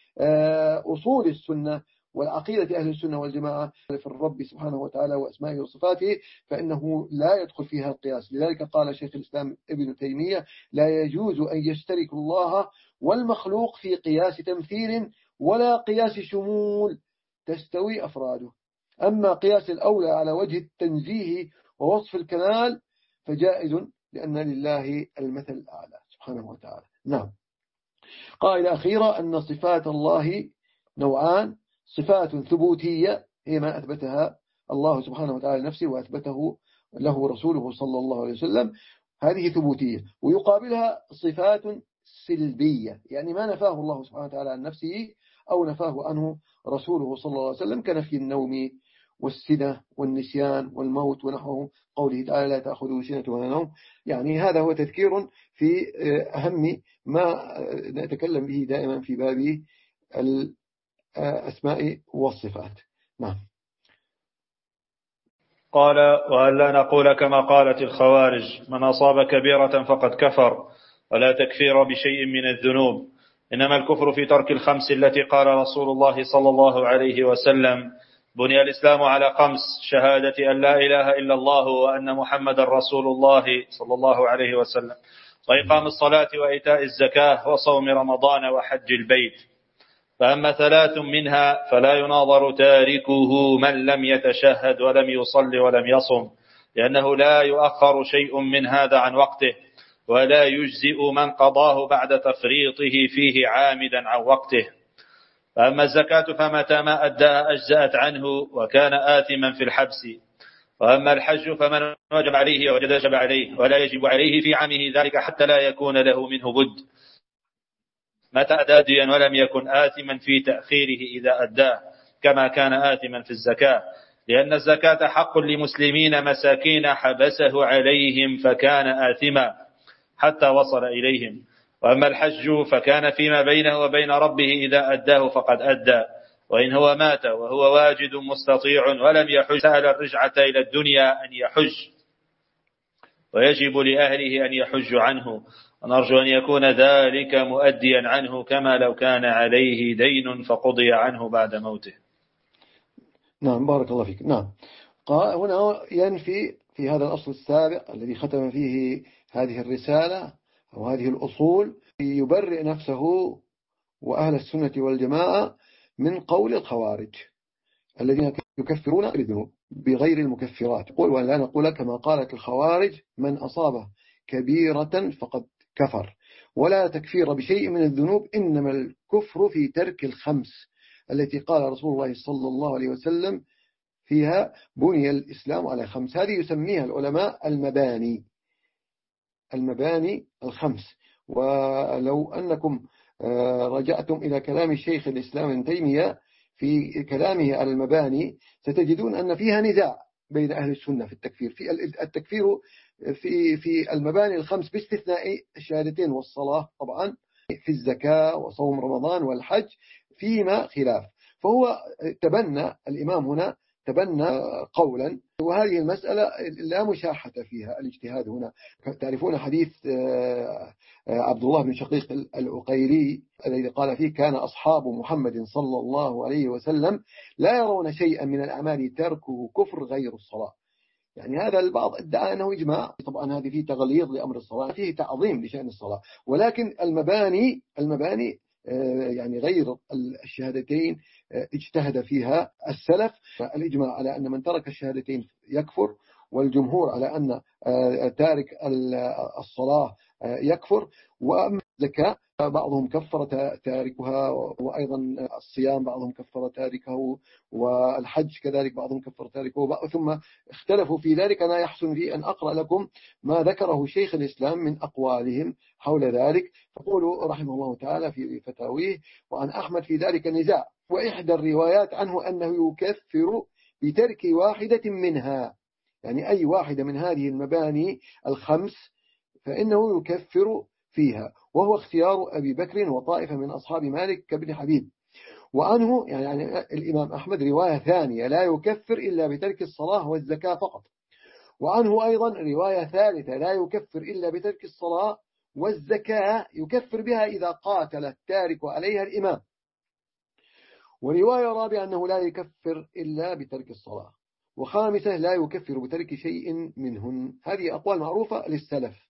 أصول السنة والعقيدة أهل السنة والجماعة في الرب سبحانه وتعالى وأسمائه وصفاته، فإنه لا يدخل فيها القياس. لذلك قال شيخ الإسلام ابن تيمية: لا يجوز أن يشترك الله والمخلوق في قياس تمثيل ولا قياس شمول تستوي أفراده. أما قياس الأولى على وجه التنزيه ووصف الكمال فجائز، لأن لله المثل الأعلى سبحانه وتعالى. نعم. قاعدة أخيرة أن صفات الله نوعان: صفات ثبوتية هي ما أثبتها الله سبحانه وتعالى لنفسه وأثبته له رسوله صلى الله عليه وسلم، هذه ثبوتية. ويقابلها صفات سلبية، يعني ما نفاه الله سبحانه وتعالى عن نفسه أو نفاه عنه رسوله صلى الله عليه وسلم، كنفي النوم والسنة والنسيان والموت ونحوه، قوله تعالى: لا تأخذه سنة ولا نوم. يعني هذا هو تذكير في أهم ما نتكلم به دائما في باب الأسماء والصفات. نعم. قال: وألا نقول كما قالت الخوارج: من أصاب كبيرة فقد كفر، ولا تكفير بشيء من الذنوب، إنما الكفر في ترك الخمس التي قال رسول الله صلى الله عليه وسلم: بني الإسلام على خمس: شهادة أن لا إله إلا الله وأن محمد رسول الله صلى الله عليه وسلم، وإقام الصلاة وإيتاء الزكاة وصوم رمضان وحج البيت. فأما ثلاث منها فلا يناظر تاركه من لم يتشهد ولم يصل ولم يصم، لأنه لا يؤخر شيء من هذا عن وقته، ولا يجزئ من قضاه بعد تفريطه فيه عامدا عن وقته. فأما الزكاة فمتى ما أداها أجزأت عنه وكان آثما في الحبس. وأما الحج فمن وجب عليه وجد وجب عليه، ولا يجب عليه في عامه ذلك حتى لا يكون له منه بد، متى أدى ديا ولم يكن آثما في تأخيره إذا أداه، كما كان آثما في الزكاة، لأن الزكاة حق لمسلمين مساكين حبسه عليهم فكان آثما حتى وصل إليهم. وأما الحج فكان فيما بينه وبين ربه، إذا أداه فقد أدى، وإن هو مات وهو واجد مستطيع ولم يحج سأل الرجعة إلى الدنيا أن يحج، ويجب لأهله أن يحج عنه، ونرجو أن يكون ذلك مؤديا عنه، كما لو كان عليه دين فقضي عنه بعد موته. نعم، بارك الله فيك. نعم. هنا ينفي في هذا الأصل السابق الذي ختم فيه هذه الرسالة أو هذه الأصول، يبرئ نفسه وأهل السنة والجماعة من قول الخوارج الذين يكفرون بالذنوب بغير المكفرات. قل ولا نقول كما قالت الخوارج: من أصاب كبيرة فقد كفر، ولا تكفير بشيء من الذنوب، إنما الكفر في ترك الخمس التي قال رسول الله صلى الله عليه وسلم فيها: بني الإسلام على خمس. هذه يسميها العلماء المباني، المباني الخمس. ولو أنكم رجعتم إلى كلام الشيخ الإسلام ابن تيمية في كلامه على المباني ستجدون أن فيها نزاع بين أهل السنة في التكفير. في التكفير في في المباني الخمس باستثناء الشهادتين والصلاة طبعا، في الزكاة وصوم رمضان والحج فيما خلاف. فهو تبنى الإمام هنا تبنى قولا، وهذه المسألة لا مشاحة فيها الاجتهاد هنا. تعرفون حديث عبد الله بن شقيق العقيلي الذي قال فيه: كان أصحاب محمد صلى الله عليه وسلم لا يرون شيئا من الأعمال تركه كفر غير الصلاة. يعني هذا البعض ادعى أنه إجماع، طبعا هذه فيه تغليظ لأمر الصلاة، فيه تعظيم لشأن الصلاة، ولكن المباني المباني يعني غير الشهادتين اجتهد فيها السلف. الإجماع على أن من ترك الشهادتين يكفر، والجمهور على أن تارك الصلاة يكفر. وأما الزكاة بعضهم كفر تاركها، وأيضا الصيام بعضهم كفر تاركه، والحج كذلك بعضهم كفر تاركه، ثم اختلفوا في ذلك. أنا يحسن لي أن أقرأ لكم ما ذكره شيخ الإسلام من أقوالهم حول ذلك. فقولوا رحمه الله تعالى في فتاويه: وعن أحمد في ذلك نزاع، وإحدى الروايات عنه أنه يكفر بترك واحدة منها، يعني أي واحدة من هذه المباني الخمس فإنه يكفر فيها، وهو اختيار أبي بكر وطائفة من أصحاب مالك كابن حبيب. وعنه يعني الإمام أحمد رواية ثانية: لا يكفر إلا بترك الصلاة والزكاة فقط. وعنه أيضا رواية ثالثة: لا يكفر إلا بترك الصلاة والزكاة، يكفر بها إذا قاتل التارك عليها الإمام. ورواية رابعة أنه لا يكفر إلا بترك الصلاة. وخامسة: لا يكفر بترك شيء منهن. هذه أقوال معروفة للسلف،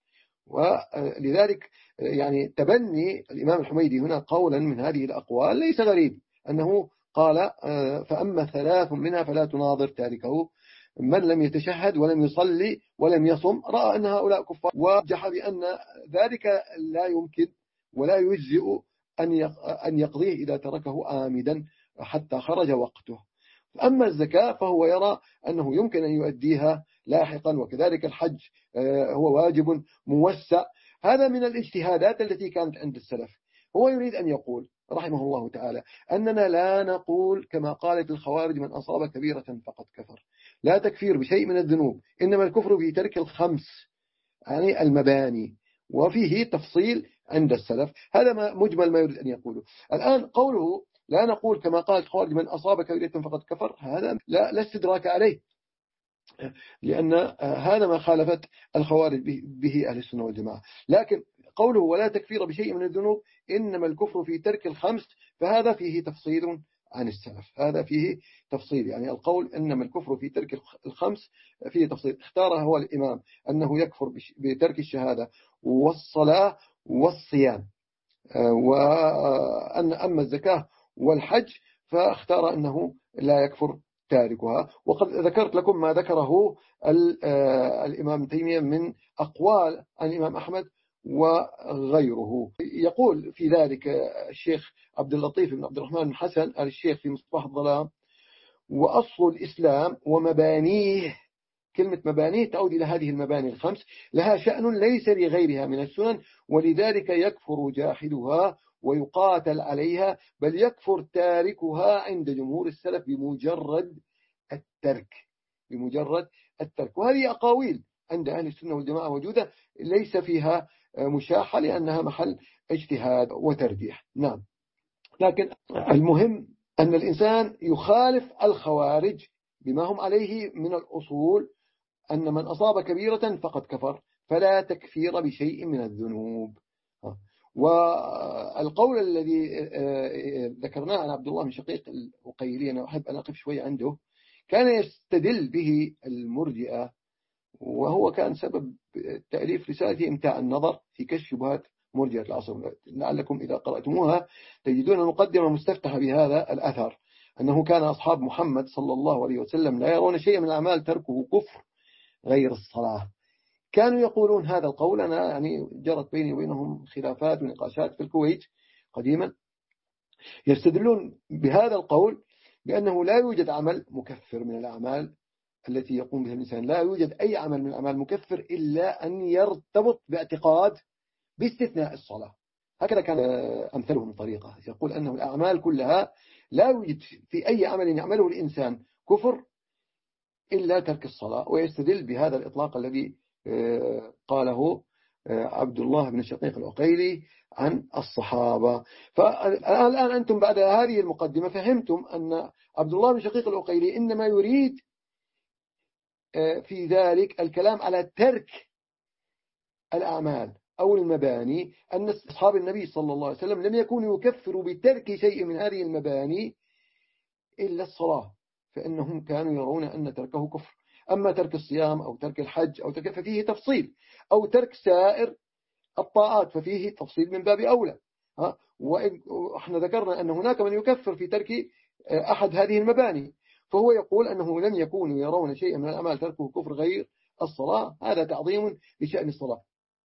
ولذلك يعني تبني الإمام الحميدي هنا قولا من هذه الأقوال ليس غريب، أنه قال: فأما ثلاث منها فلا تناظر تاركه، من لم يتشهد ولم يصلي ولم يصم رأى أن هؤلاء كفار، وجح بأن ذلك لا يمكن ولا يجزئ أن يقضيه إذا تركه آمدا حتى خرج وقته. أما الزكاة فهو يرى أنه يمكن أن يؤديها لاحقا، وكذلك الحج هو واجب موسع. هذا من الاجتهادات التي كانت عند السلف. هو يريد أن يقول رحمه الله تعالى أننا لا نقول كما قالت الخوارج: من أصاب كبيرة فقد كفر. لا تكفير بشيء من الذنوب، إنما الكفر في ترك الخمس، يعني المباني، وفيه تفصيل عند السلف. هذا ما مجمل ما يريد أن يقوله. الآن قوله لا نقول كما قالت الخوارج: من أصاب كبيرة فقد كفر، هذا لا, لا استدراك عليه، لأن هذا ما خالفت الخوارج به أهل السنة والجماعة. لكن قوله ولا تكفير بشيء من الذنوب إنما الكفر في ترك الخمس، فهذا فيه تفصيل عن السلف، هذا فيه تفصيل. يعني القول إنما الكفر في ترك الخمس فيه تفصيل. اختاره هو الإمام أنه يكفر بترك الشهادة والصلاة والصيام، وأن أما الزكاة والحج فاختار أنه لا يكفر تاركها. وقد ذكرت لكم ما ذكره الإمام تيمية من أقوال عن الإمام أحمد وغيره. يقول في ذلك الشيخ عبد اللطيف بن عبد الرحمن بن حسن الشيخ في مصباح الظلام: وأصل الإسلام ومبانيه، كلمة مبانيه تعود إلى هذه المباني الخمس، لها شأن ليس لغيرها من السنن، ولذلك يكفر جاحدها ويقاتل عليها، بل يكفر تاركها عند جمهور السلف بمجرد الترك، بمجرد الترك. وهذه أقاويل عند أهل السنة والجماعة موجودة، ليس فيها مشاحة، لأنها محل اجتهاد وترجيح. نعم، لكن المهم أن الإنسان يخالف الخوارج بما هم عليه من الأصول، أن من أصاب كبيرة فقد كفر، فلا تكفير بشيء من الذنوب. والقول الذي ذكرناه عن عبد الله بن شقيق العقيلي، أنا أحب أن أقف شوي عنده، كان يستدل به المرجئة، وهو كان سبب تأليف رسالة إمتاع النظر في كشف شبهات مرجئة العصر. لعلكم إذا قرأتموها تجدون مقدمة مستفتحة بهذا الأثر، أنه كان أصحاب محمد صلى الله عليه وسلم لا يرون شيئا من الأعمال تركه كفر غير الصلاة. كانوا يقولون هذا القول. أنا يعني جرت بيني وبينهم خلافات ونقاشات في الكويت قديما، يستدلون بهذا القول بأنه لا يوجد عمل مكفر من الأعمال التي يقوم بها الإنسان، لا يوجد أي عمل من الأعمال مكفر إلا أن يرتبط باعتقاد، باستثناء الصلاة. هكذا كان أمثلهم طريقة، يقول أنه الأعمال كلها لا يوجد في أي عمل يعمله الإنسان كفر إلا ترك الصلاة، ويستدل بهذا الإطلاق الذي قاله عبد الله بن شقيق العقيلي عن الصحابة. فالآن أنتم بعد هذه المقدمة فهمتم أن عبد الله بن شقيق العقيلي إنما يريد في ذلك الكلام على ترك الأعمال أو المباني، أن أصحاب النبي صلى الله عليه وسلم لم يكونوا يكفروا بترك شيء من هذه المباني إلا الصلاة، فإنهم كانوا يرون أن تركه كفر. أما ترك الصيام أو ترك الحج أو ترك ففيه تفصيل، أو ترك سائر الطاعات ففيه تفصيل من باب أولى. وإحنا ذكرنا أن هناك من يكفر في ترك أحد هذه المباني، فهو يقول أنه لم يكونوا يرون شيئا من الأعمال تركه كفر غير الصلاة، هذا تعظيم لشأن الصلاة.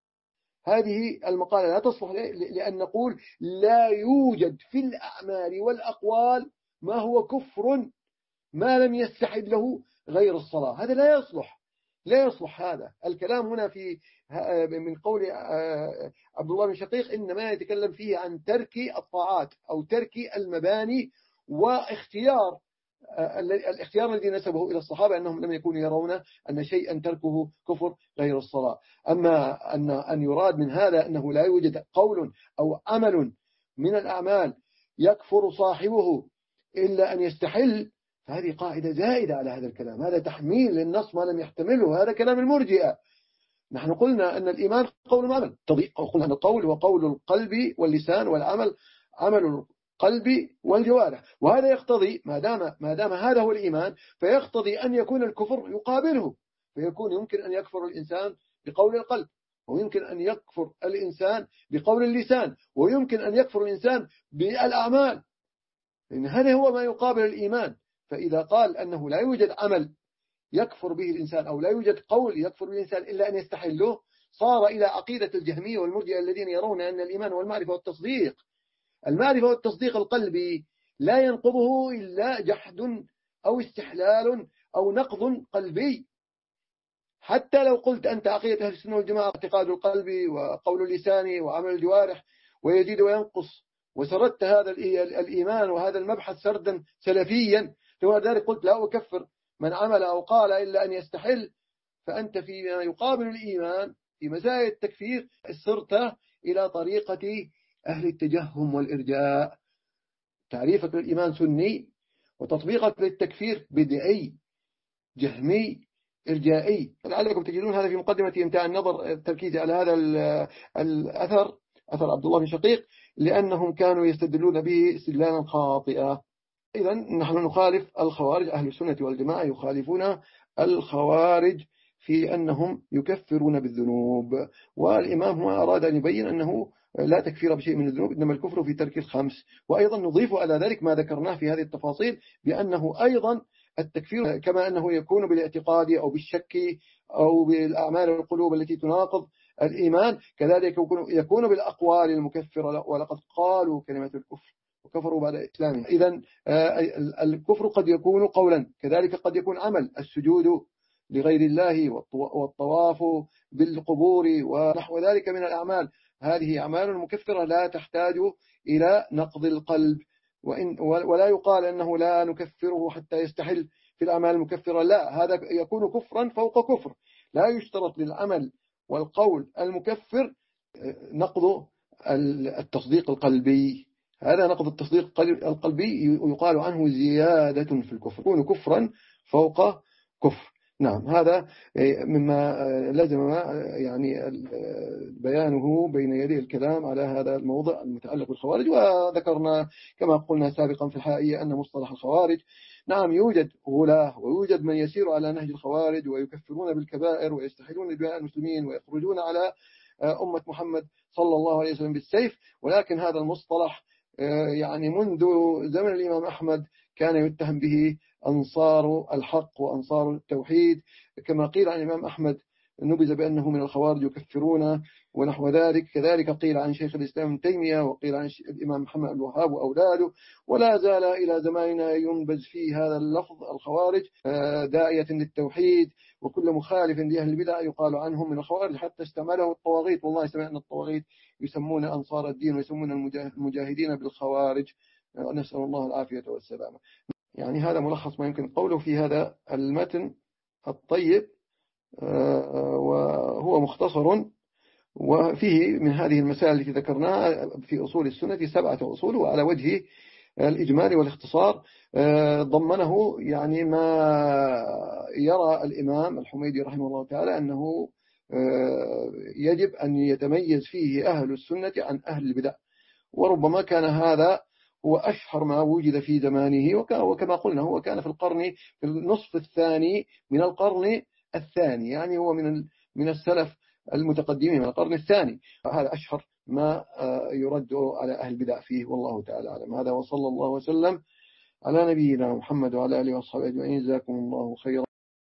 هذه المقالة لا تصلح لأن نقول لا يوجد في الأعمال والأقوال ما هو كفر ما لم يستحب له غير الصلاة، هذا لا يصلح، لا يصلح هذا الكلام هنا في من قول عبد الله بن شقيق، إنما يتكلم فيه عن ترك الطاعات أو ترك المباني، واختيار الاختيار الذي نسبه إلى الصحابة أنهم لم يكونوا يرون أن شيئا تركه كفر غير الصلاة. أما أن أن يراد من هذا أنه لا يوجد قول أو عمل من الأعمال يكفر صاحبه إلا أن يستحل، فهذه قاعدة زائدة على هذا الكلام، هذا تحميل للنص ما لم يحتمله، هذا كلام المرجئة. نحن قلنا أن الإيمان قول وعمل، قلنا أن القول هو قول القلب واللسان، والعمل عمل القلب والجوارح، وهذا يقتضي ما دام ما دام هذا هو الإيمان فيقتضي أن يكون الكفر يقابله، فيكون يمكن أن يكفر الإنسان بقول القلب، ويمكن أن يكفر الإنسان بقول اللسان، ويمكن أن يكفر الإنسان بالأعمال، لأن هذا هو ما يقابل الإيمان. فإذا قال أنه لا يوجد عمل يكفر به الإنسان أو لا يوجد قول يكفر به الإنسان إلا أن يستحله، صار إلى عقيدة الجهمية والمرجئة الذين يرون أن الإيمان والمعرفة والتصديق، المعرفة والتصديق القلبي لا ينقضه إلا جحد أو استحلال أو نقض قلبي. حتى لو قلت أنت عقيدة أهل السنة والجماعة اعتقاد القلب وقول اللسان وعمل الجوارح ويزيد وينقص، وسردت هذا الإيمان وهذا المبحث سردا سلفيا، ثم ذلك قلت لا أكفر من عمل أو قال إلا أن يستحل، فأنت فيما يقابل الإيمان في مزايا التكفير سرت إلى طريقة أهل التجهم والإرجاء، تعريفك للإيمان سني وتطبيقك للتكفير بدعي جهمي إرجائي. لعلكم تجدون هذا في مقدمة امتاع النظر التركيز على هذا الأثر، أثر عبد الله بن شقيق، لأنهم كانوا يستدلون به استدلالا خاطئا. إذا نحن نخالف الخوارج، أهل السنة والجماعة يخالفون الخوارج في أنهم يكفرون بالذنوب، والإمام هو أراد أن يبين أنه لا تكفير بشيء من الذنوب، إنما الكفر في ترك الخمس. وأيضا نضيف على ذلك ما ذكرناه في هذه التفاصيل بأنه أيضا التكفير كما أنه يكون بالاعتقاد أو بالشك أو بالأعمال القلوب التي تناقض الإيمان، كذلك يكون بالأقوال المكفرة، ولقد قالوا كلمة الكفر وكفروا بعد إسلامهم. إذن الكفر قد يكون قولا، كذلك قد يكون عمل، السجود لغير الله والطواف بالقبور ونحو ذلك من الأعمال، هذه أعمال مكفرة لا تحتاج إلى نقض القلب، وإن ولا يقال أنه لا نكفره حتى يستحل في الأعمال المكفرة، لا، هذا يكون كفرا فوق كفر. لا يشترط للعمل والقول المكفر نقض التصديق القلبي، هذا نقض التصديق القلبي يقال عنه زيادة في الكفر، يكون كفرا فوق كفر. نعم، هذا مما لازم يعني بيانه بين يدي الكلام على هذا الموضوع المتعلق بالخوارج. وذكرنا كما قلنا سابقا في الحائية أن مصطلح الخوارج نعم يوجد غلاة ويوجد من يسير على نهج الخوارج ويكفرون بالكبائر ويستحلون دماء المسلمين ويخرجون على أمة محمد صلى الله عليه وسلم بالسيف، ولكن هذا المصطلح يعني منذ زمن الإمام أحمد كان يتهم به أنصار الحق وأنصار التوحيد، كما قيل عن الإمام أحمد نبذ بأنه من الخوارج يكفرون ونحو ذلك. كذلك قيل عن شيخ الإسلام ابن تيمية وقيل عن الإمام محمد بن الوهاب وأولاده، ولا زال إلى زماننا ينبذ فيه هذا اللفظ الخوارج داعية للتوحيد، وكل مخالف لأهل البدع يقال عنهم من الخوارج، حتى استعمله الطواغيت، والله سمعنا الطواغيت يسمون أنصار الدين ويسمون المجاهدين بالخوارج، نسأل الله العافية والسلامة. يعني هذا ملخص ما يمكن قوله في هذا المتن الطيب، وهو مختصر، وفيه من هذه المسائل التي ذكرناها في أصول السنة سبعة أصول، وعلى وجه الإجمال والاختصار ضمنه يعني ما يرى الإمام الحميدي رحمه الله تعالى أنه يجب أن يتميز فيه أهل السنة عن أهل البدع، وربما كان هذا هو أشهر ما وجد في زمانه، وكما قلنا هو كان في القرن في النصف الثاني من القرن الثاني، يعني هو من من السلف المتقدمين من القرن الثاني. هذا أشهر ما يرد على أهل البدع فيه، والله تعالى أعلم. هذا وصلى الله وسلم على نبينا محمد وعلى آله وصحبه أجمعين. جزاكم الله خيرا.